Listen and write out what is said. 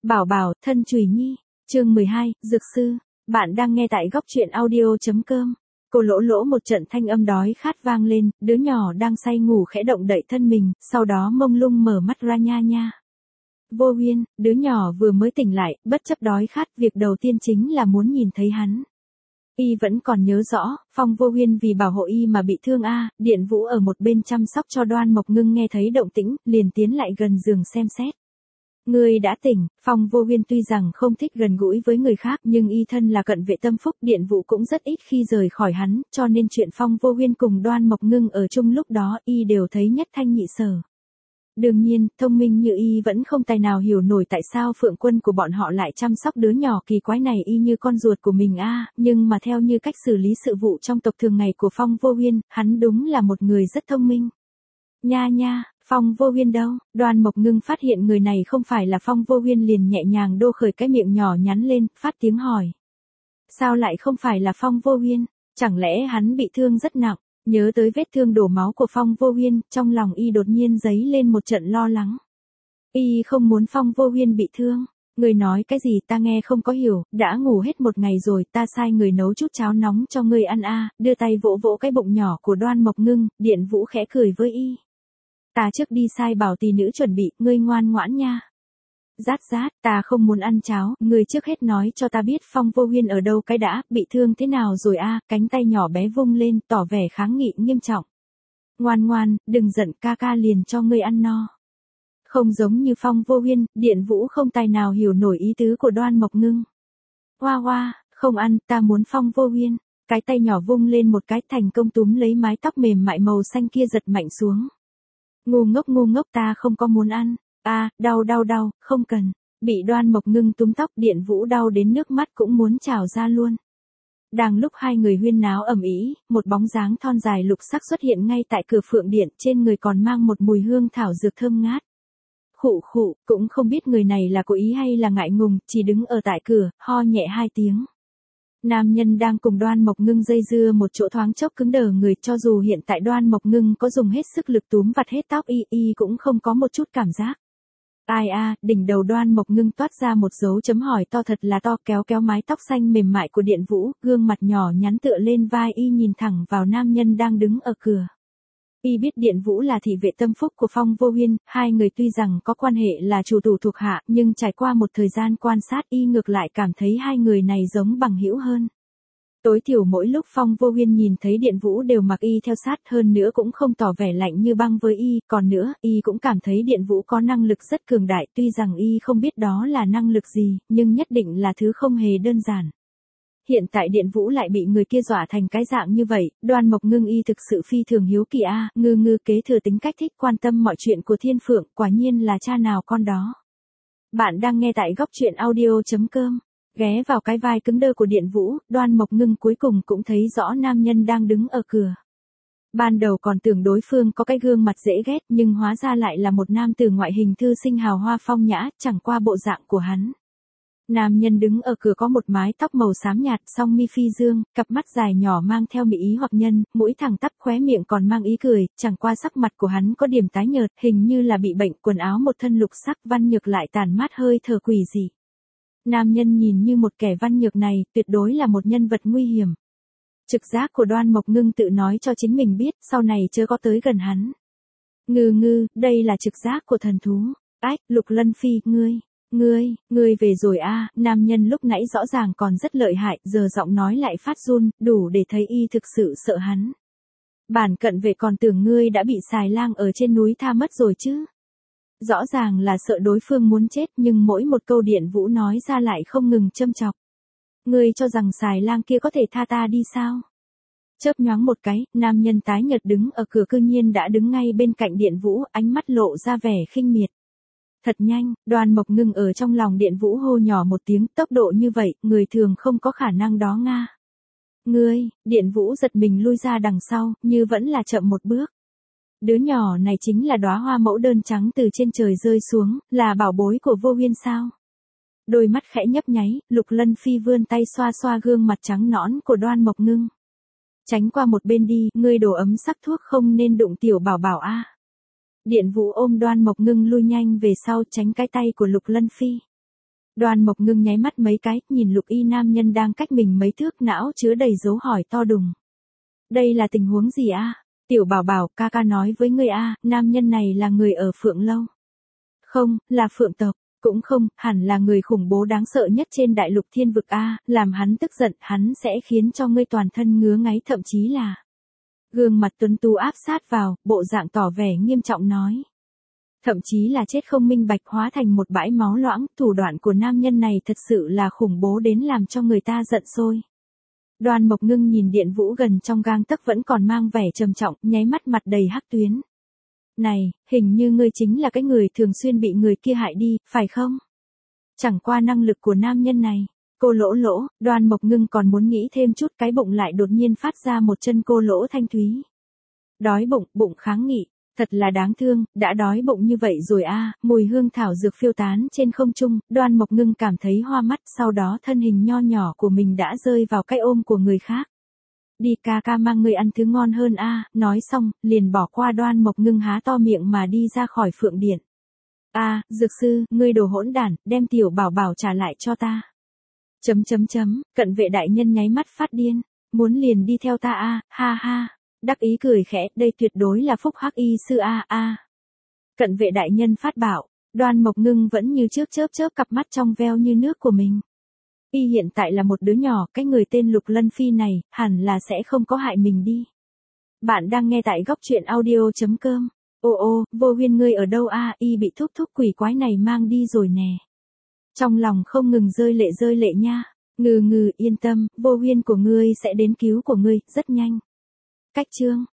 Bảo bảo, thân chùy nhi. Chương 12, Dược sư. Bạn đang nghe tại góc truyện audio.com. Cô lỗ lỗ một trận thanh âm đói khát vang lên, đứa nhỏ đang say ngủ khẽ động đậy thân mình, sau đó mông lung mở mắt ra nha nha. Vô Huyên, đứa nhỏ vừa mới tỉnh lại, bất chấp đói khát, việc đầu tiên chính là muốn nhìn thấy hắn. Y vẫn còn nhớ rõ, Phong Vô Huyên vì bảo hộ Y mà bị thương Điện Vũ ở một bên chăm sóc cho Đoan Mộc Ngưng nghe thấy động tĩnh, liền tiến lại gần giường xem xét. Ngươi đã tỉnh. Phong Vô Huyên tuy rằng không thích gần gũi với người khác nhưng Y thân là cận vệ tâm phúc, Điện Vũ cũng rất ít khi rời khỏi hắn, cho nên chuyện Phong Vô Huyên cùng Đoan Mộc Ngưng ở chung lúc đó Y đều thấy nhất thanh nhị sở. Đương nhiên, thông minh như Y vẫn không tài nào hiểu nổi tại sao phượng quân của bọn họ lại chăm sóc đứa nhỏ kỳ quái này Y như con ruột của mình nhưng mà theo như cách xử lý sự vụ trong tộc thường ngày của Phong Vô Huyên, hắn đúng là một người rất thông minh. Nha nha, Phong Vô Huyên đâu? Đoan Mộc Ngưng phát hiện người này không phải là Phong Vô Huyên liền nhẹ nhàng đô khởi cái miệng nhỏ nhắn lên, phát tiếng hỏi. Sao lại không phải là Phong Vô Huyên? Chẳng lẽ hắn bị thương rất nặng? Nhớ tới vết thương đổ máu của Phong Vô Huyên, trong lòng Y đột nhiên dấy lên một trận lo lắng. Y không muốn Phong Vô Huyên bị thương. Người nói cái gì ta nghe không có hiểu, đã ngủ hết một ngày rồi, ta sai người nấu chút cháo nóng cho ngươi ăn đưa tay vỗ vỗ cái bụng nhỏ của Đoan Mộc Ngưng, Điện Vũ khẽ cười với Y. Ta trước đi sai bảo tỷ nữ chuẩn bị, ngươi ngoan ngoãn nha. Rát, ta không muốn ăn cháo, ngươi trước hết nói cho ta biết Phong Vô Huyên ở đâu cái đã, bị thương thế nào rồi cánh tay nhỏ bé vung lên, tỏ vẻ kháng nghị nghiêm trọng. Ngoan, đừng giận, ca ca liền cho ngươi ăn no. Không giống như Phong Vô Huyên, Điện Vũ không tài nào hiểu nổi ý tứ của Đoan Mộc Ngưng. Hoa, không ăn, ta muốn Phong Vô Huyên. Cái tay nhỏ vung lên một cái, thành công túm lấy mái tóc mềm mại màu xanh kia giật mạnh xuống. Ngu ngốc, ta không có muốn ăn. Đau, không cần. Bị Đoan Mộc Ngưng túm tóc, Điện Vũ đau đến nước mắt cũng muốn trào ra luôn. Đang lúc hai người huyên náo ầm ĩ, một bóng dáng thon dài lục sắc xuất hiện ngay tại cửa phượng điện, trên người còn mang một mùi hương thảo dược thơm ngát. Khụ, cũng không biết người này là cố ý hay là ngại ngùng, chỉ đứng ở tại cửa, ho nhẹ 2 tiếng. Nam nhân đang cùng Đoan Mộc Ngưng dây dưa một chỗ thoáng chốc cứng đờ người, cho dù hiện tại Đoan Mộc Ngưng có dùng hết sức lực túm vặt hết tóc y cũng không có một chút cảm giác. Đỉnh đầu Đoan Mộc Ngưng toát ra một dấu chấm hỏi to thật là to, kéo mái tóc xanh mềm mại của Điện Vũ, gương mặt nhỏ nhắn tựa lên vai y nhìn thẳng vào nam nhân đang đứng ở cửa. Y biết Điện Vũ là thị vệ tâm phúc của Phong Vô Huyên, hai người tuy rằng có quan hệ là chủ tủ thuộc hạ, nhưng trải qua một thời gian quan sát y ngược lại cảm thấy hai người này giống bằng hữu hơn. Tối thiểu mỗi lúc Phong Vô Huyên nhìn thấy Điện Vũ đều mặc y theo sát, hơn nữa cũng không tỏ vẻ lạnh như băng với y, còn nữa, y cũng cảm thấy Điện Vũ có năng lực rất cường đại, tuy rằng y không biết đó là năng lực gì, nhưng nhất định là thứ không hề đơn giản. Hiện tại Điện Vũ lại bị người kia dọa thành cái dạng như vậy, Đoan Mộc Ngưng y thực sự phi thường hiếu kỳ ngư kế thừa tính cách thích quan tâm mọi chuyện của thiên phượng, quả nhiên là cha nào con đó. Bạn đang nghe tại góc truyện audio.com. Ghé vào cái vai cứng đơ của Điện Vũ, Đoan Mộc Ngưng cuối cùng cũng thấy rõ nam nhân đang đứng ở cửa. Ban đầu còn tưởng đối phương có cái gương mặt dễ ghét nhưng hóa ra lại là một nam tử ngoại hình thư sinh hào hoa phong nhã, chẳng qua bộ dạng của hắn. Nam nhân đứng ở cửa có một mái tóc màu xám nhạt, song mi phi dương, cặp mắt dài nhỏ mang theo mỹ ý hoặc nhân, mũi thẳng tắp, khóe miệng còn mang ý cười, chẳng qua sắc mặt của hắn có điểm tái nhợt, hình như là bị bệnh, quần áo một thân lục sắc, văn nhược lại tàn mát hơi thở quỷ dị. Nam nhân nhìn như một kẻ văn nhược này, tuyệt đối là một nhân vật nguy hiểm. Trực giác của Đoan Mộc Ngưng tự nói cho chính mình biết, sau này chớ có tới gần hắn. Ngư, đây là trực giác của thần thú. Lục Lân Phi, ngươi về rồi nam nhân lúc nãy rõ ràng còn rất lợi hại, giờ giọng nói lại phát run, đủ để thấy y thực sự sợ hắn. Bản cận vệ còn tưởng ngươi đã bị xài lang ở trên núi tha mất rồi chứ. Rõ ràng là sợ đối phương muốn chết nhưng mỗi một câu Điện Vũ nói ra lại không ngừng châm chọc. Ngươi cho rằng xài lang kia có thể tha ta đi sao? Chớp nhoáng một cái, nam nhân tái nhợt đứng ở cửa cư nhiên đã đứng ngay bên cạnh Điện Vũ, ánh mắt lộ ra vẻ khinh miệt. Thật nhanh, Đoan Mộc Ngưng ở trong lòng Điện Vũ hô nhỏ một tiếng, tốc độ như vậy, người thường không có khả năng đó nga. Ngươi, Điện Vũ giật mình lui ra đằng sau, như vẫn là chậm một bước. Đứa nhỏ này chính là đóa hoa mẫu đơn trắng từ trên trời rơi xuống, là bảo bối của Vô Huyên sao? Đôi mắt khẽ nhấp nháy, Lục Lân Phi vươn tay xoa xoa gương mặt trắng nõn của Đoan Mộc Ngưng. Tránh qua một bên đi, ngươi đổ ấm sắc thuốc không nên đụng tiểu bảo bảo Điện Vũ ôm Đoan Mộc Ngưng lui nhanh về sau, tránh cái tay của Lục Lân Phi. Đoan Mộc Ngưng nháy mắt mấy cái, nhìn Lục Y nam nhân đang cách mình mấy thước, não chứa đầy dấu hỏi to đùng. Đây là tình huống gì a? Tiểu Bảo Bảo, ca ca nói với ngươi a, nam nhân này là người ở Phượng Lâu. Không, là Phượng tộc, cũng không, hẳn là người khủng bố đáng sợ nhất trên đại lục thiên vực a, làm hắn tức giận, hắn sẽ khiến cho ngươi toàn thân ngứa ngáy, thậm chí là. Gương mặt tuấn tú áp sát vào, bộ dạng tỏ vẻ nghiêm trọng nói. Thậm chí là chết không minh bạch, hóa thành một bãi máu loãng, thủ đoạn của nam nhân này thật sự là khủng bố đến làm cho người ta giận sôi. Đoan Mộc Ngưng nhìn Điện Vũ gần trong gang tấc vẫn còn mang vẻ trầm trọng, nháy mắt mặt đầy hắc tuyến. Này, hình như ngươi chính là cái người thường xuyên bị người kia hại đi, phải không? Chẳng qua năng lực của nam nhân này. Cô lỗ lỗ, Đoan Mộc Ngưng còn muốn nghĩ thêm chút, cái bụng lại đột nhiên phát ra một chân cô lỗ thanh thúy. Đói bụng, bụng kháng nghị. Thật là đáng thương, đã đói bụng như vậy rồi a. Mùi hương thảo dược phiêu tán trên không trung, Đoan Mộc Ngưng cảm thấy hoa mắt, sau đó thân hình nho nhỏ của mình đã rơi vào cái ôm của người khác. Đi ca ca mang người ăn thứ ngon hơn a. Nói xong, liền bỏ qua Đoan Mộc Ngưng há to miệng mà đi ra khỏi Phượng Điện. Dược sư, ngươi đồ hỗn đản, đem Tiểu Bảo Bảo trả lại cho ta. Cận vệ đại nhân nháy mắt phát điên, muốn liền đi theo ta a, ha ha. Đắc ý cười khẽ, đây tuyệt đối là phúc hắc y sư a. Cận vệ đại nhân phát bảo, Đoan Mộc Ngưng vẫn như trước chớp cặp mắt trong veo như nước của mình. Y hiện tại là một đứa nhỏ, cái người tên Lục Lân Phi này, hẳn là sẽ không có hại mình đi. Bạn đang nghe tại góc truyện audio.com. Vô Huyên ngươi ở đâu a? Y bị thúc quỷ quái này mang đi rồi nè. Trong lòng không ngừng rơi lệ nha. Ngừ, yên tâm, Vô Huyên của ngươi sẽ đến cứu của ngươi, rất nhanh. Cách chương